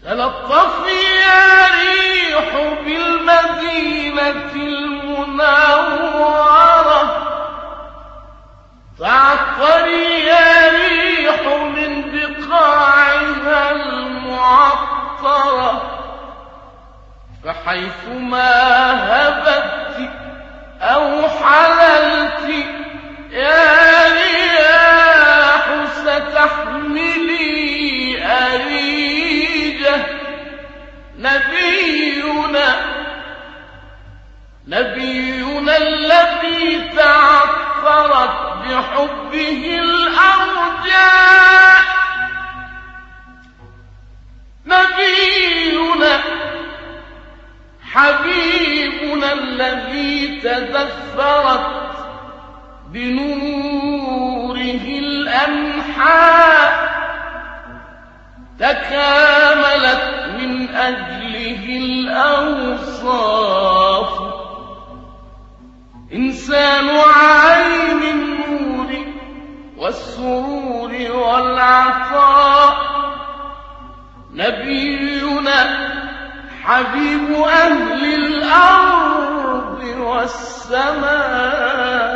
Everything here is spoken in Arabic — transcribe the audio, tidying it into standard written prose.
تلطفي يا ريح بالمدينة المنورة، تعطري يا ريح من بقاعها المعطرة، فحيثما هبت أو حللت يا رياح ستحملي أريجة. نبينا الذي تعثرت بحبه الأرجاء، نبينا حبيبنا الذي تدثرت بنوره الأنحاء، تكاملت من أجله الأوصاف، إنسان عين النور والسرور والعطاء، نبينا حبيب أهل الأرض والسماء.